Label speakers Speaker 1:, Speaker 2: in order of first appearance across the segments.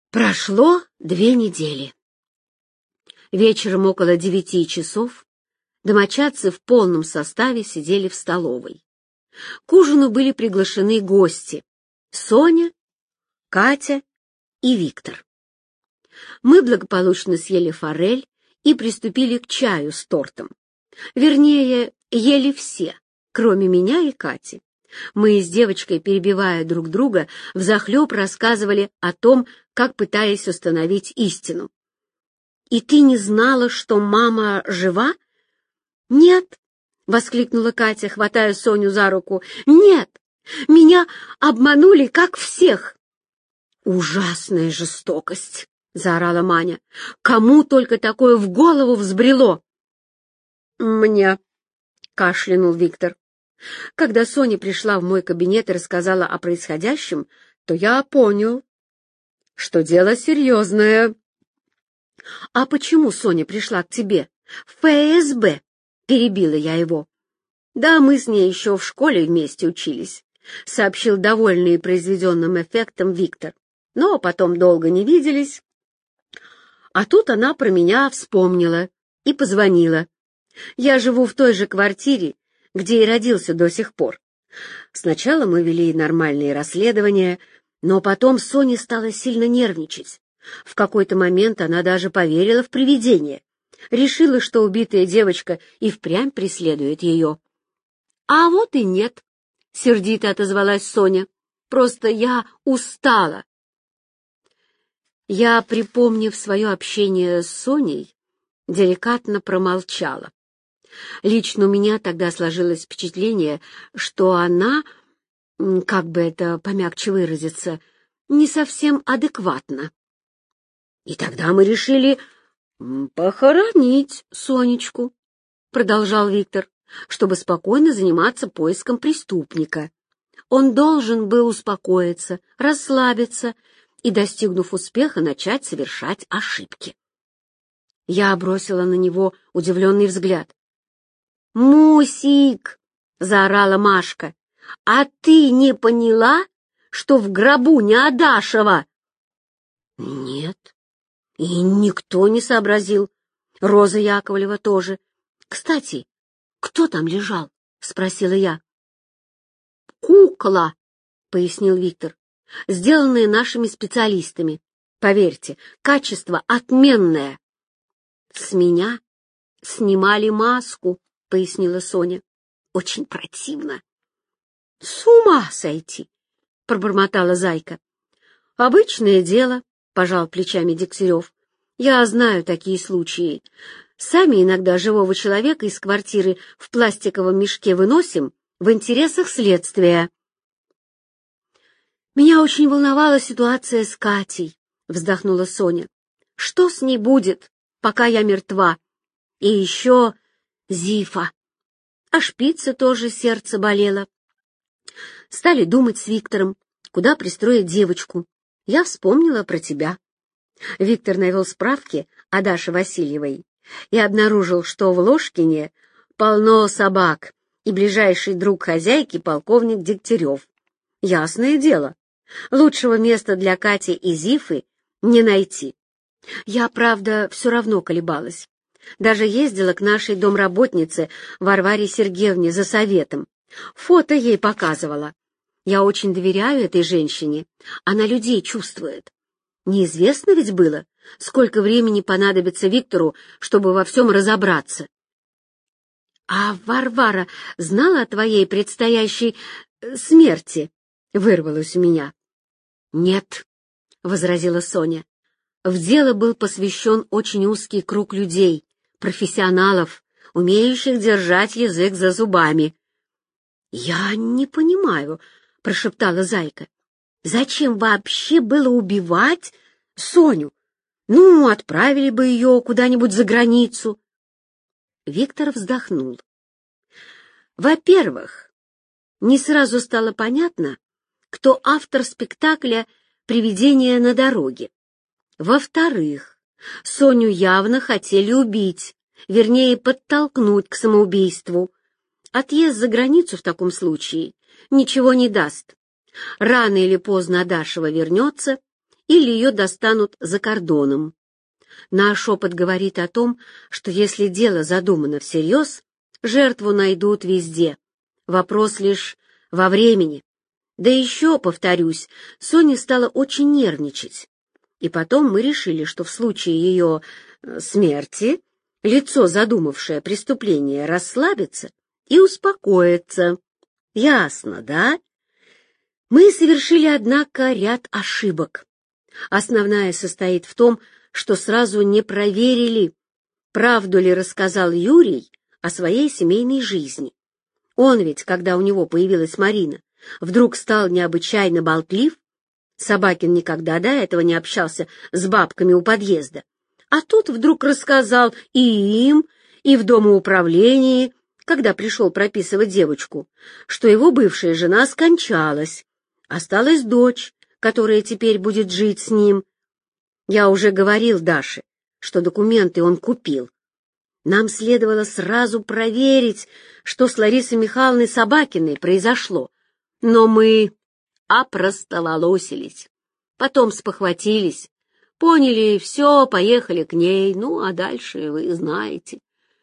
Speaker 1: Прошло 2 недели. Вечером около 9 часов домочадцы в полном составе сидели в столовой. К ужину были приглашены гости — Соня, Катя и Виктор. Мы благополучно съели форель и приступили к чаю с тортом. Вернее, ели все, кроме меня и Кати. Мы с девочкой, перебивая друг друга, взахлеб рассказывали о том, как пытались установить истину. «И ты не знала, что мама жива?» «Нет», — воскликнула Катя, хватая Соню за руку. «Нет, меня обманули, как всех». «Ужасная жестокость», — заорала Маня. «Кому только такое в голову взбрело?» «Мне», — кашлянул Виктор. Когда Соня пришла в мой кабинет и рассказала о происходящем, то я понял, что дело серьезное. — А почему Соня пришла к тебе? В ФСБ? — перебила я его. — Да, мы с ней еще в школе вместе учились, — сообщил довольный произведенным эффектом Виктор. Но потом долго не виделись. А тут она про меня вспомнила и позвонила. Я живу в той же квартире, где и родился до сих пор. Сначала мы вели нормальные расследования, но потом Соня стала сильно нервничать. В какой-то момент она даже поверила в привидение. Решила, что убитая девочка и впрямь преследует ее. — А вот и нет, — сердито отозвалась Соня. — Просто я устала. Я, припомнив свое общение с Соней, деликатно промолчала. Лично у меня тогда сложилось впечатление, что она, как бы это помягче выразиться, не совсем адекватна. И тогда мы решили похоронить Сонечку, продолжал Виктор, чтобы спокойно заниматься поиском преступника. Он должен был успокоиться, расслабиться и, достигнув успеха, начать совершать ошибки. Я бросила на него удивленный взгляд. «Мусик!» — заорала Машка. «А ты не поняла, что в гробу не Адашева?» «Нет, и никто не сообразил. Роза Яковлева тоже. Кстати, кто там лежал?» — спросила я. «Кукла», — пояснил Виктор, — «сделанная нашими специалистами. Поверьте, качество отменное». «С меня снимали маску», — пояснила Соня. «Очень противно». «С ума сойти!» — пробормотала Зайка. «Обычное дело», — пожал плечами Дегтярев. «Я знаю такие случаи. Сами иногда живого человека из квартиры в пластиковом мешке выносим в интересах следствия». «Меня очень волновала ситуация с Катей», — вздохнула Соня. «Что с ней будет, пока я мертва? И еще Зифа. А шпице тоже сердце болело. Стали думать с Виктором, куда пристроить девочку. Я вспомнила про тебя». Виктор навел справки о Даше Васильевой и обнаружил, что в Ложкине полно собак, и ближайший друг хозяйки — полковник Дегтярев. Ясное дело, лучшего места для Кати и Зифы не найти. Я, правда, все равно колебалась. Даже ездила к нашей домработнице Варваре Сергеевне за советом. Фото ей показывала. Я очень доверяю этой женщине. Она людей чувствует. Неизвестно ведь было, сколько времени понадобится Виктору, чтобы во всем разобраться. — А Варвара знала о твоей предстоящей смерти? — вырвалось у меня. — Нет, — возразила Соня. В дело был посвящен очень узкий круг людей, профессионалов, умеющих держать язык за зубами. — Я не понимаю, — прошептала Зайка. — Зачем вообще было убивать Соню? Ну, отправили бы ее куда-нибудь за границу. Виктор вздохнул. Во-первых, не сразу стало понятно, кто автор спектакля «Привидение на дороге». Во-вторых, Соню явно хотели убить, вернее, подтолкнуть к самоубийству. Отъезд за границу в таком случае ничего не даст. Рано или поздно Адашева вернется, или ее достанут за кордоном. Наш опыт говорит о том, что если дело задумано всерьез, жертву найдут везде. Вопрос лишь во времени. Да еще, повторюсь, Соня стала очень нервничать. И потом мы решили, что в случае ее смерти лицо, задумавшее преступление, расслабится и успокоится. Ясно, да? Мы совершили, однако, ряд ошибок. Основная состоит в том, что сразу не проверили, правду ли рассказал Юрий о своей семейной жизни. Он ведь, когда у него появилась Марина, вдруг стал необычайно болтлив. Собакин никогда до этого не общался с бабками у подъезда. А тут вдруг рассказал и им, и в домоуправлении, когда пришел прописывать девочку, что его бывшая жена скончалась. Осталась дочь, которая теперь будет жить с ним. Я уже говорил Даше, что документы он купил. Нам следовало сразу проверить, что с Ларисой Михайловной Собакиной произошло. Но мы опростоволосились. Потом спохватились, поняли все, поехали к ней. Ну, а дальше вы знаете.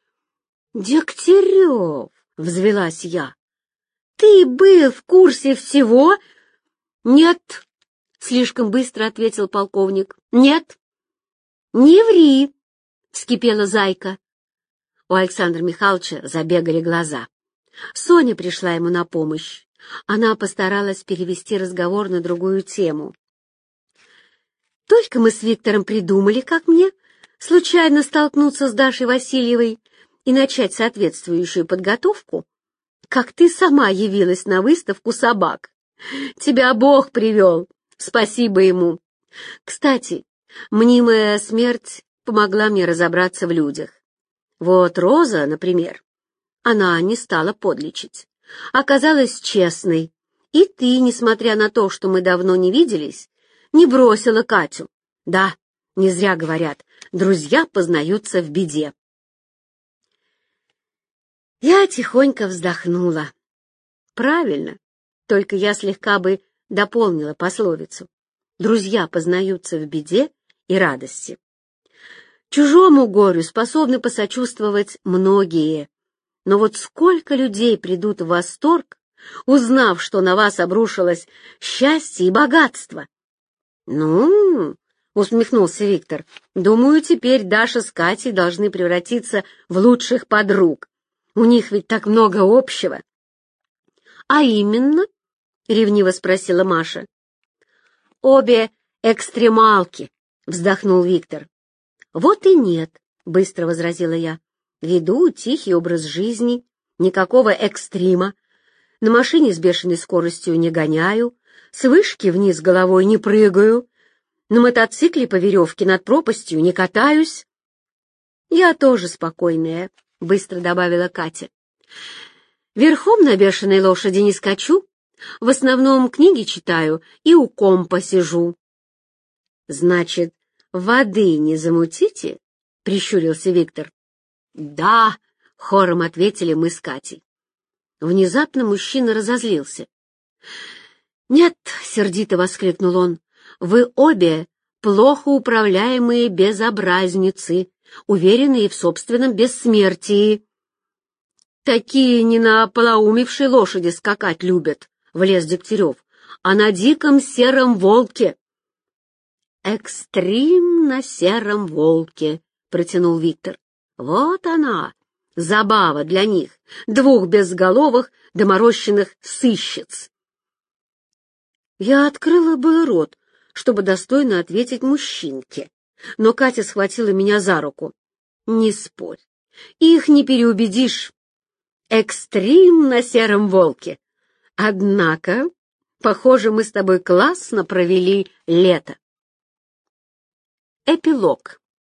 Speaker 1: «Дегтярев!» — взвелась я. «Ты был в курсе всего?» «Нет», — слишком быстро ответил полковник. «Нет». «Не ври», — вскипела Зайка. У Александра Михайловича забегали глаза. Соня пришла ему на помощь. Она постаралась перевести разговор на другую тему. «Только мы с Виктором придумали, как мне, случайно столкнуться с Дашей Васильевой и начать соответствующую подготовку, как ты сама явилась на выставку собак. Тебя Бог привел, спасибо ему. Кстати, мнимая смерть помогла мне разобраться в людях. Вот Роза, например, она не стала подлечить, оказалась честной, и ты, несмотря на то, что мы давно не виделись, не бросила Катю. Да, не зря говорят, друзья познаются в беде». Я тихонько вздохнула. Правильно, только я слегка бы дополнила пословицу. Друзья познаются в беде и радости. Чужому горю способны посочувствовать многие, но вот сколько людей придут в восторг, узнав, что на вас обрушилось счастье и богатство? «Ну, — усмехнулся Виктор, — думаю, теперь Даша с Катей должны превратиться в лучших подруг. У них ведь так много общего». «А именно?» — ревниво спросила Маша. «Обе экстремалки», — вздохнул Виктор. «Вот и нет», — быстро возразила я. «Веду тихий образ жизни, никакого экстрима. На машине с бешеной скоростью не гоняю, с вышки вниз головой не прыгаю, на мотоцикле по веревке над пропастью не катаюсь». «Я тоже спокойная», — быстро добавила Катя. «Верхом на бешеной лошади не скачу, в основном книги читаю и у компа сижу». «Значит, воды не замутите?» — прищурился Виктор. «Да», — хором ответили мы с Катей. Внезапно мужчина разозлился. «Нет», — сердито воскликнул он, — «вы обе плохо управляемые безобразницы, уверенные в собственном бессмертии». «Такие не на полоумевшей лошади скакать любят», — влез Дегтярев, — «а на диком сером волке». «Экстрим на сером волке», — протянул Виктор. «Вот она, забава для них, двух безголовых доморощенных сыщиц». Я открыла был рот, чтобы достойно ответить мужчинке, но Катя схватила меня за руку. «Не спорь, их не переубедишь. Экстрим на сером волке. Однако, похоже, мы с тобой классно провели лето». Эпилог.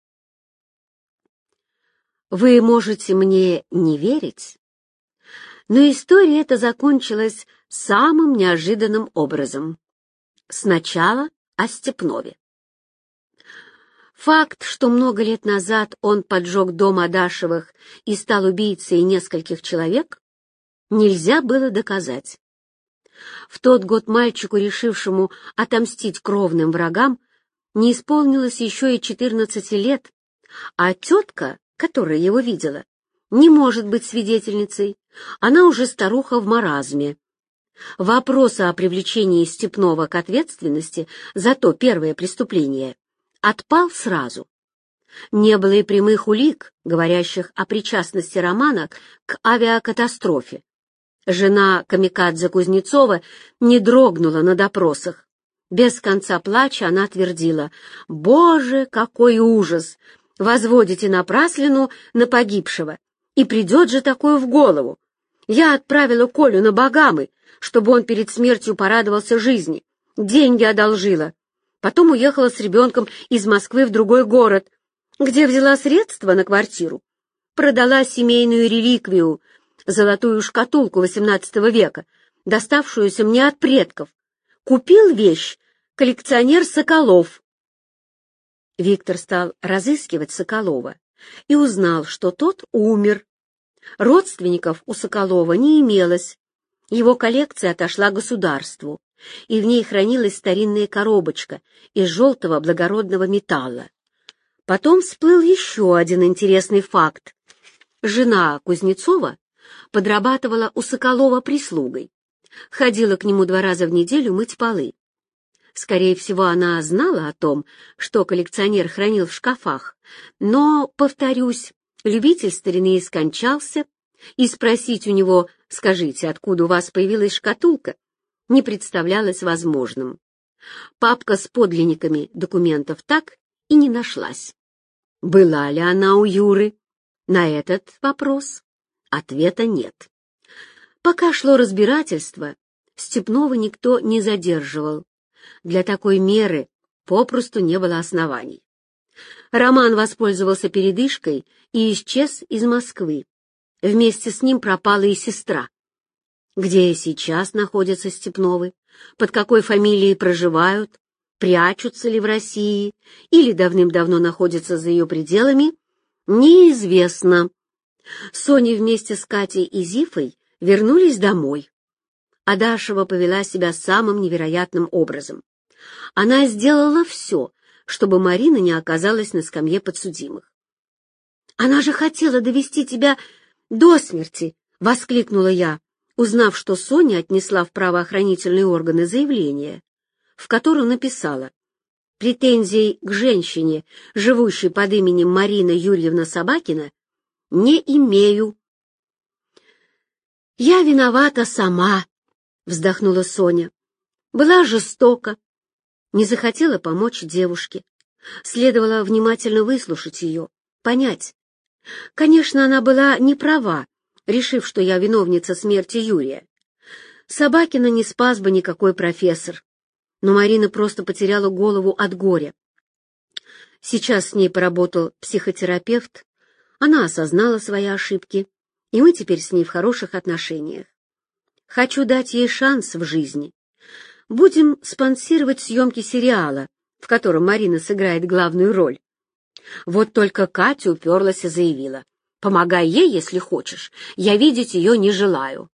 Speaker 1: Вы можете мне не верить, но история эта закончилась самым неожиданным образом. Сначала о Степнове. Факт, что много лет назад он поджег дом Адашевых и стал убийцей нескольких человек, нельзя было доказать. В тот год мальчику, решившему отомстить кровным врагам, Не исполнилось еще и 14 лет, а тетка, которая его видела, не может быть свидетельницей, она уже старуха в маразме. Вопрос о привлечении Степнова к ответственности за то первое преступление отпал сразу. Не было и прямых улик, говорящих о причастности Романа к авиакатастрофе. Жена камикадзе Кузнецова не дрогнула на допросах. Без конца плача она твердила: «Боже, какой ужас! Возводите напраслину на погибшего, и придет же такое в голову! Я отправила Колю на Багамы, чтобы он перед смертью порадовался жизни, деньги одолжила. Потом уехала с ребенком из Москвы в другой город, где взяла средства на квартиру. Продала семейную реликвию, золотую шкатулку XVIII века, доставшуюся мне от предков. Купил вещь коллекционер Соколов». Виктор стал разыскивать Соколова и узнал, что тот умер. Родственников у Соколова не имелось. Его коллекция отошла государству, и в ней хранилась старинная коробочка из желтого благородного металла. Потом всплыл еще один интересный факт. Жена Кузнецова подрабатывала у Соколова прислугой, ходила к нему 2 раза в неделю мыть полы. Скорее всего, она знала о том, что коллекционер хранил в шкафах, но, повторюсь, любитель старины скончался, и спросить у него: «Скажите, откуда у вас появилась шкатулка?» не представлялось возможным. Папка с подлинниками документов так и не нашлась. Была ли она у Юры? На этот вопрос ответа нет. Пока шло разбирательство, Степнова никто не задерживал. Для такой меры попросту не было оснований. Роман воспользовался передышкой и исчез из Москвы. Вместе с ним пропала и сестра. Где сейчас находятся Степновы, под какой фамилией проживают, прячутся ли в России или давным-давно находятся за ее пределами, неизвестно. Соня вместе с Катей и Зифой вернулись домой. Адашева повела себя самым невероятным образом. Она сделала все, чтобы Марина не оказалась на скамье подсудимых. «Она же хотела довести тебя до смерти!» — воскликнула я, узнав, что Соня отнесла в правоохранительные органы заявление, в котором написала: «Претензий к женщине, живущей под именем Марина Юрьевна Собакина, не имею». «Я виновата сама», — вздохнула Соня. «Была жестока, не захотела помочь девушке. Следовало внимательно выслушать ее, понять. Конечно, она была не права, решив, что я виновница смерти Юрия. Собакина не спас бы никакой профессор, но Марина просто потеряла голову от горя. Сейчас с ней поработал психотерапевт, она осознала свои ошибки, и мы теперь с ней в хороших отношениях. Хочу дать ей шанс в жизни. Будем спонсировать съемки сериала, в котором Марина сыграет главную роль. Вот только Катя уперлась и заявила: «Помогай ей, если хочешь, я видеть ее не желаю».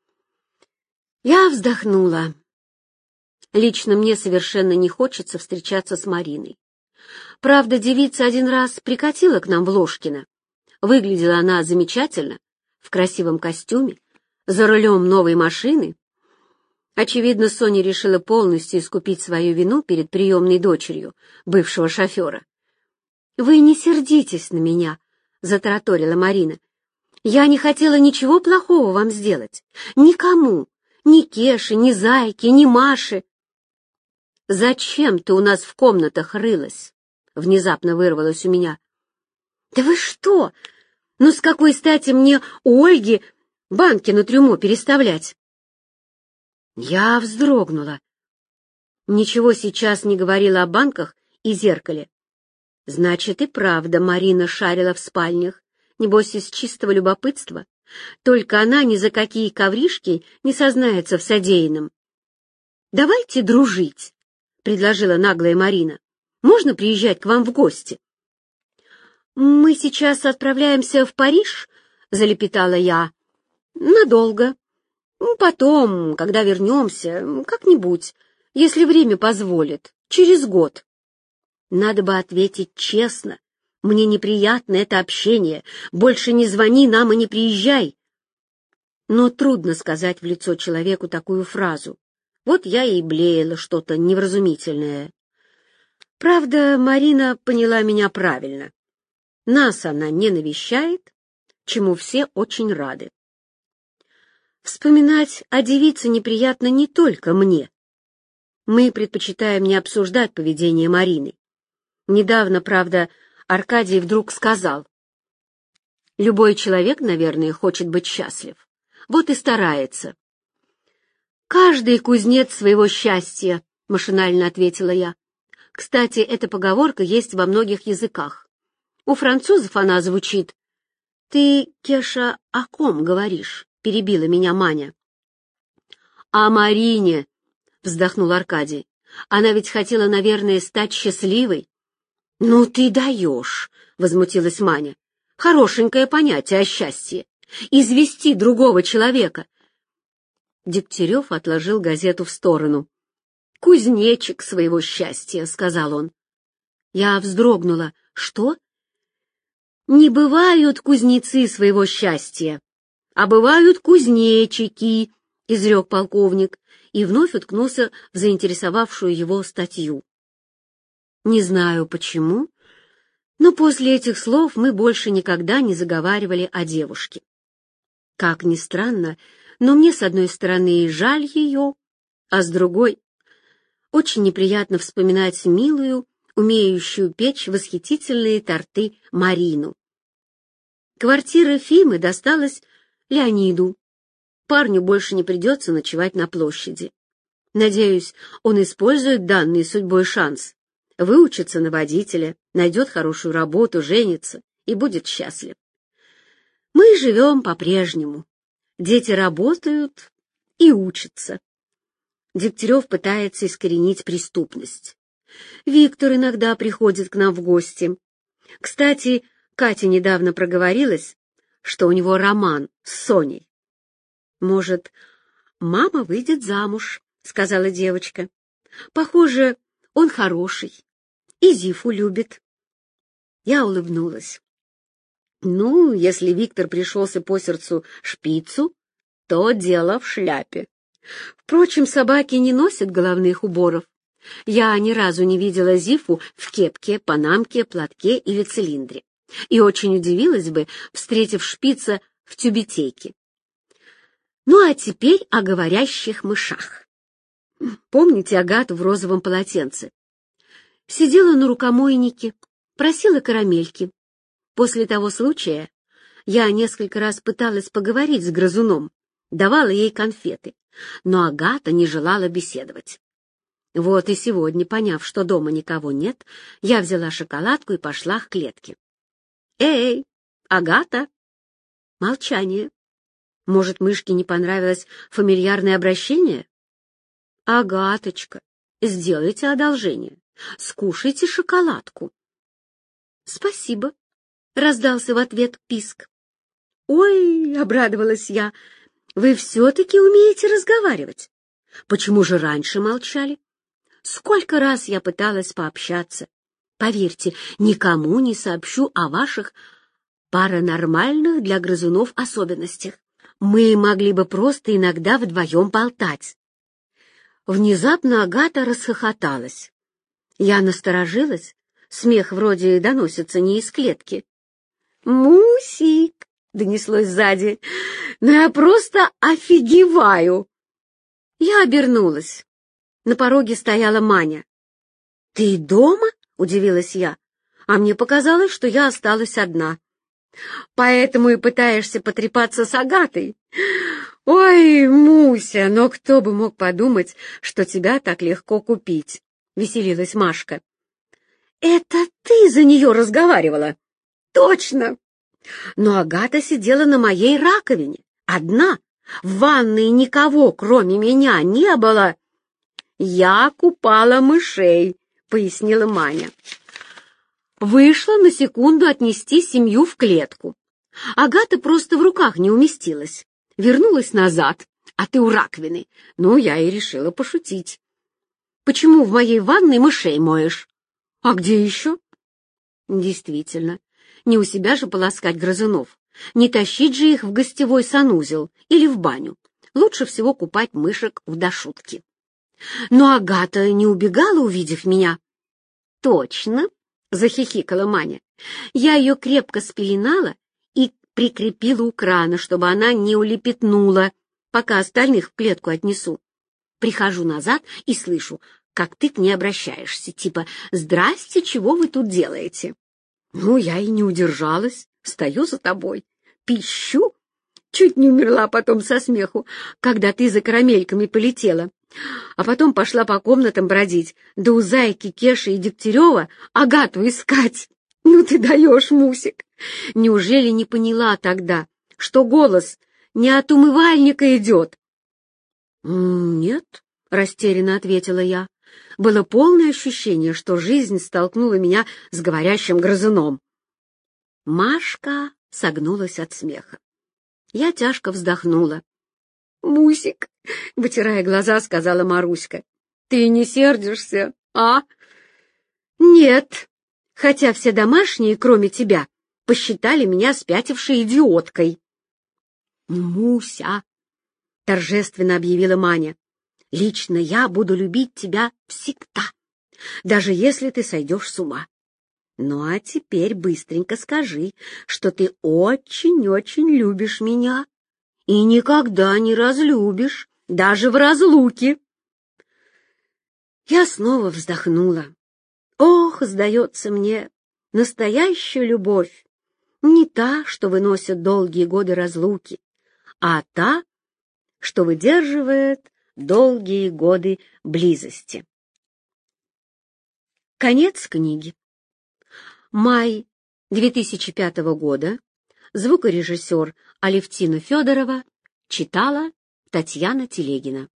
Speaker 1: Я вздохнула. Лично мне совершенно не хочется встречаться с Мариной. Правда, девица один раз прикатила к нам в Ложкино. Выглядела она замечательно, в красивом костюме, за рулем новой машины. Очевидно, Соня решила полностью искупить свою вину перед приемной дочерью бывшего шофера. «Вы не сердитесь на меня», — затараторила Марина. «Я не хотела ничего плохого вам сделать. Никому. Ни Кеше, ни Зайке, ни Маше». «Зачем ты у нас в комнатах рылась?» — внезапно вырвалось у меня. «Да вы что? Ну с какой стати мне у Ольги банки на трюмо переставлять?» Я вздрогнула. Ничего сейчас не говорила о банках и зеркале. Значит, и правда Марина шарила в спальнях, небось из чистого любопытства. Только она ни за какие ковришки не сознается в содеянном. «Давайте дружить», — предложила наглая Марина. «Можно приезжать к вам в гости?» «Мы сейчас отправляемся в Париж», — залепетала я. «Надолго. Потом, когда вернемся, как-нибудь, если время позволит, через год». Надо бы ответить честно. Мне неприятно это общение. Больше не звони нам и не приезжай. Но трудно сказать в лицо человеку такую фразу. Вот я и блеяла что-то невразумительное. Правда, Марина поняла меня правильно. Нас она не навещает, чему все очень рады. Вспоминать о девице неприятно не только мне. Мы предпочитаем не обсуждать поведение Марины. Недавно, правда, Аркадий вдруг сказал: «Любой человек, наверное, хочет быть счастлив. Вот и старается». «Каждый кузнец своего счастья», — машинально ответила я. «Кстати, эта поговорка есть во многих языках. У французов она звучит...» «Ты, Кеша, о ком говоришь?» — перебила меня Маня. «О Марине», — вздохнул Аркадий. «Она ведь хотела, наверное, стать счастливой». «Ну ты даешь», — возмутилась Маня. «Хорошенькое понятие о счастье. Извести другого человека». Дегтярев отложил газету в сторону. «Кузнечик своего счастья», — сказал он. Я вздрогнула. «Что?» «Не бывают кузнецы своего счастья, а бывают кузнечики», — изрек полковник и вновь уткнулся в заинтересовавшую его статью. Не знаю почему, но после этих слов мы больше никогда не заговаривали о девушке. Как ни странно, но мне с одной стороны и жаль ее, а с другой очень неприятно вспоминать милую, умеющую печь восхитительные торты Марину. Квартира Фимы досталась Леониду. Парню больше не придется ночевать на площади. Надеюсь, он использует данный судьбой шанс, выучится на водителя, найдет хорошую работу, женится и будет счастлив. Мы живем по-прежнему. Дети работают и учатся. Дегтярев пытается искоренить преступность. Виктор иногда приходит к нам в гости. Кстати, Катя недавно проговорилась, что у него роман с Соней. «Может, мама выйдет замуж», — сказала девочка. «Похоже, он хороший и Зифу любит». Я улыбнулась. Ну, если Виктор пришелся по сердцу шпицу, то дело в шляпе. Впрочем, собаки не носят головных уборов. Я ни разу не видела Зифу в кепке, панамке, платке или цилиндре. И очень удивилась бы, встретив шпица в тюбетейке. Ну, а теперь о говорящих мышах. Помните Агату в розовом полотенце? Сидела на рукомойнике, просила карамельки. После того случая я несколько раз пыталась поговорить с грызуном, давала ей конфеты, но Агата не желала беседовать. Вот и сегодня, поняв, что дома никого нет, я взяла шоколадку и пошла к клетке. «Эй, Агата!» Молчание. Может, мышке не понравилось фамильярное обращение? «Агаточка, сделайте одолжение, скушайте шоколадку». «Спасибо», — раздался в ответ писк. «Ой», — обрадовалась я, — «вы все-таки умеете разговаривать. Почему же раньше молчали? Сколько раз я пыталась пообщаться. Поверьте, никому не сообщу о ваших паранормальных для грызунов особенностях. Мы могли бы просто иногда вдвоем болтать». Внезапно Агата расхохоталась. Я насторожилась. Смех вроде доносится не из клетки. «Мусик!» — донеслось сзади. «Ну я просто офигеваю!» Я обернулась. На пороге стояла Маня. «Ты дома?» — удивилась я. А мне показалось, что я осталась одна. «Поэтому и пытаешься потрепаться с Агатой? Ой, Муся, но кто бы мог подумать, что тебя так легко купить?» — веселилась Машка. «Это ты за нее разговаривала?» «Точно!» Но Агата сидела на моей раковине, одна. В ванной никого, кроме меня, не было. «Я купала мышей», — пояснила Маня. Вышла на секунду отнести семью в клетку. Агата просто в руках не уместилась. Вернулась назад, а ты у раковины. Ну, я и решила пошутить. «Почему в моей ванной мышей моешь?» А где еще? Действительно, не у себя же полоскать грызунов, не тащить же их в гостевой санузел или в баню. Лучше всего купать мышек в дошутке. Но Агата не убегала, увидев меня. Точно, захихикала Маня. Я ее крепко спеленала и прикрепила у крана, чтобы она не улепетнула, пока остальных в клетку отнесу. Прихожу назад и слышу, как ты к ней обращаешься, типа «Здрасте, чего вы тут делаете?» Ну, я и не удержалась, стою за тобой, пищу, чуть не умерла потом со смеху, когда ты за карамельками полетела, а потом пошла по комнатам бродить, да у Зайки, Кеши и Дегтярева Агату искать. Ну ты даешь, Мусик! Неужели не поняла тогда, что голос не от умывальника идет? «Нет», — растерянно ответила я. Было полное ощущение, что жизнь столкнула меня с говорящим грызуном. Машка согнулась от смеха. Я тяжко вздохнула. «Мусик», — вытирая глаза, сказала Маруська, — «ты не сердишься, а?» «Нет, хотя все домашние, кроме тебя, посчитали меня спятившей идиоткой». «Муся», — торжественно объявила Маня, — «лично я буду любить тебя всегда, даже если ты сойдешь с ума. Ну а теперь быстренько скажи, что ты очень-очень любишь меня и никогда не разлюбишь, даже в разлуке». Я снова вздохнула. Ох, сдается мне, настоящая любовь не та, что выносит долгие годы разлуки, а та, что выдерживает долгие годы близости. Конец книги. Май 2005 года. Звукорежиссер Алевтина Федорова читала Татьяна Телегина.